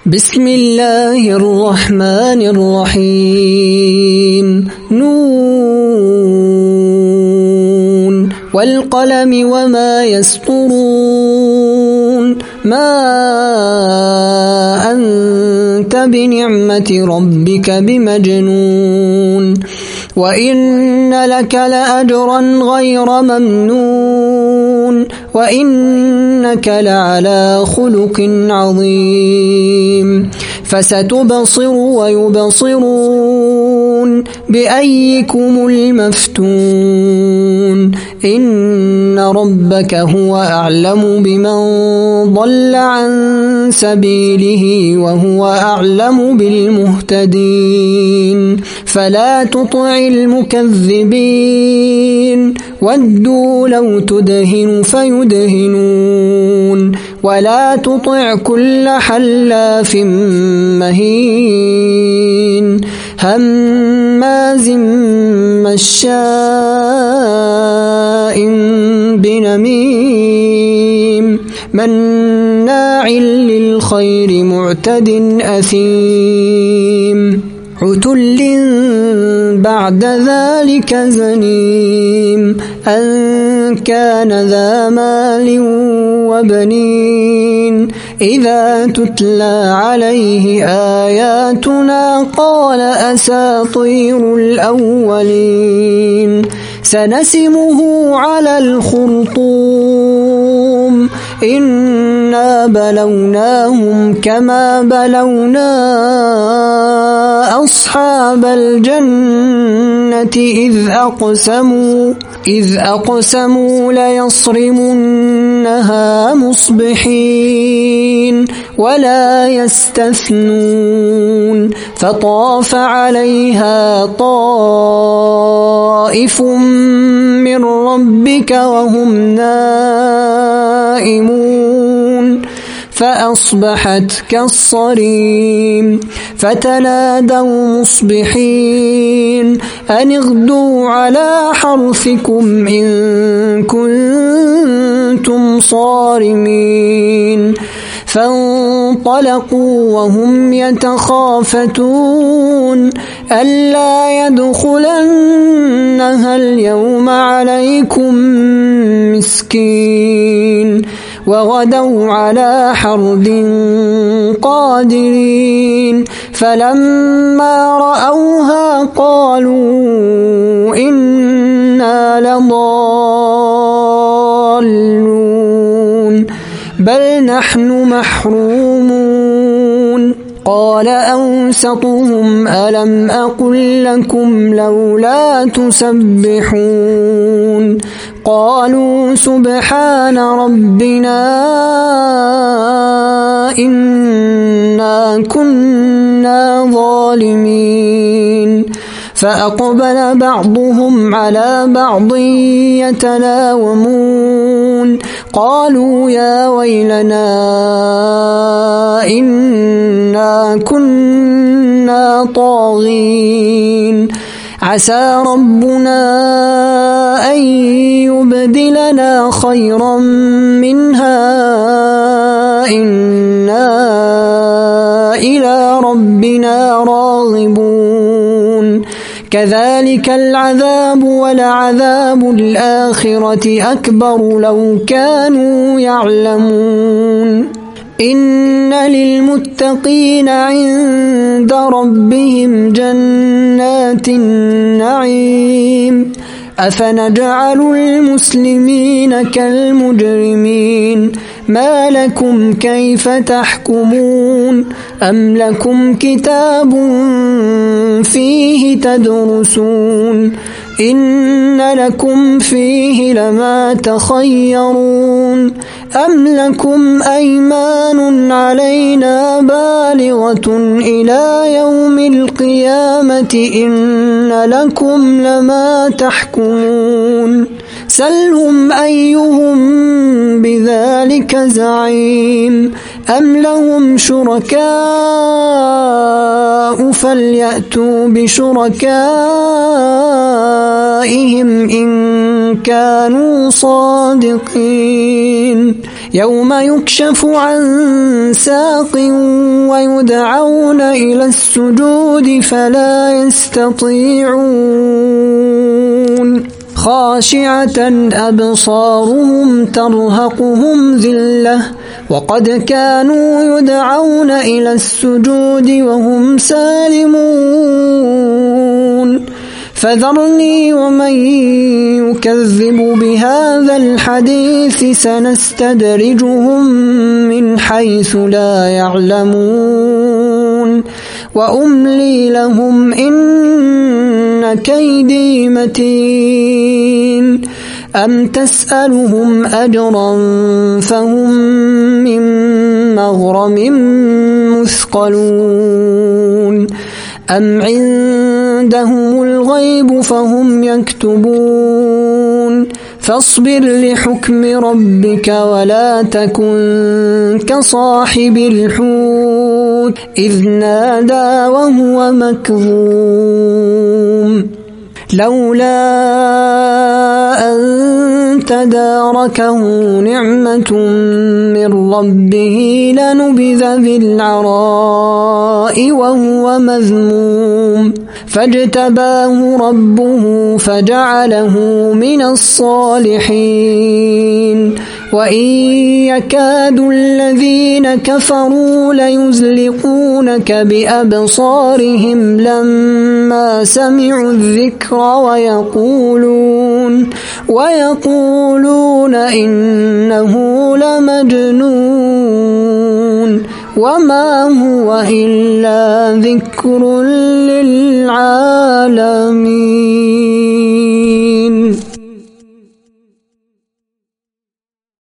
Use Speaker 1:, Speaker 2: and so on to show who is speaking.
Speaker 1: بسم الله الرحمن الرحيم نون والقلم وما يسطرون ما أنت بنعمة ربك بمجنون وإن لك لأجرا غير ممنون وإنك لعلى خلق عظيم فستبصر ويبصرون بأيكم المفتون إن ربك هو أعلم بمن ضل عن سبيله وهو أعلم بالمهتدين فلا تطع المكذبين ودوا لو تدهن فيدهنون ولا تطع كل حلاف مهين هماز مشاء بنميم مناع للخير معتد أثيم عتل بعد ذلك زنيم أن كان ذا مال وبنين إذا تتلى عليه آياتنا قال أساطير الأولين سنسمه على الخرطوم إنا بلوناهم كما بلونا أصحاب الجنة إذ أقسموا ليصرمنها مصبحين ولا يستثنون فطاف عليها طائف من ربك وهم نائمون فأصبحت كالصريم فتنادوا مصبحين أن اغدوا على حرثكم إن كنتم صارمين فانطلقوا وهم يتخافتون ألا يدخلنها اليوم عليكم مسكين وغدوا على حرد قادرين فلما رأوها قالوا إنا لضالون بل نحن محرومون قال أوسطهم ألم أقل لكم لولا تسبحون قالوا سبحان ربنا إنا كنا ظالمين فأقبل بعضهم على بعض يتلاومون قالوا يا ويلنا إنا كنا طاغين عسى ربنا أن يبدلنا خيرا منها إنا إلى ربنا راغبون كذلك العذاب ولعذاب الآخرة أكبر لو كانوا يعلمون إن للمتقين عند ربهم جنات النعيم أفنجعل المسلمين كالمجرمين ما لكم كيف تحكمون أم لكم كتاب فيه تدرسون إن لكم فيه لما تخيرون أم لكم أيمان علينا بالغة إلى يوم القيامة إن لكم لما تحكمون سلهم أيهم بذلك زعيم أم لهم شركاء فليأتوا بشركائهم إن كانوا صادقين يوم يكشف عن ساق ويدعون إلى السجود فلا يستطيعون خاشعة أبصارهم ترهقهم ذلة وقد كانوا يدعون إلى السجود وهم سالمون فذرني ومن يكذب بهذا الحديث سنستدرجهم من حيث لا يعلمون وأملي لهم إن كيدي متين أم تسألهم أجرا فهم من مغرم مثقلون أم عندهم الغيب فهم يكتبون فاصبر لحكم ربك ولا تكن كصاحب الحوت إذ نادى وهو مكظوم لولا أن تداركه نعمة من ربه لنبذ بالعراء وهو مذموم فاجتباه ربه فجعله من الصالحين وإن يكاد الذين كفروا ليزلقونك بأبصارهم لما سمعوا الذكر ويقولون إنه لمجنون وما هو إلا ذكر للعالمين.